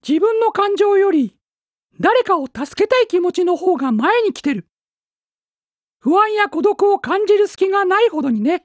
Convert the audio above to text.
自分の感情より誰かを助けたい気持ちの方が前に来てる。不安や孤独を感じる隙がないほどにね。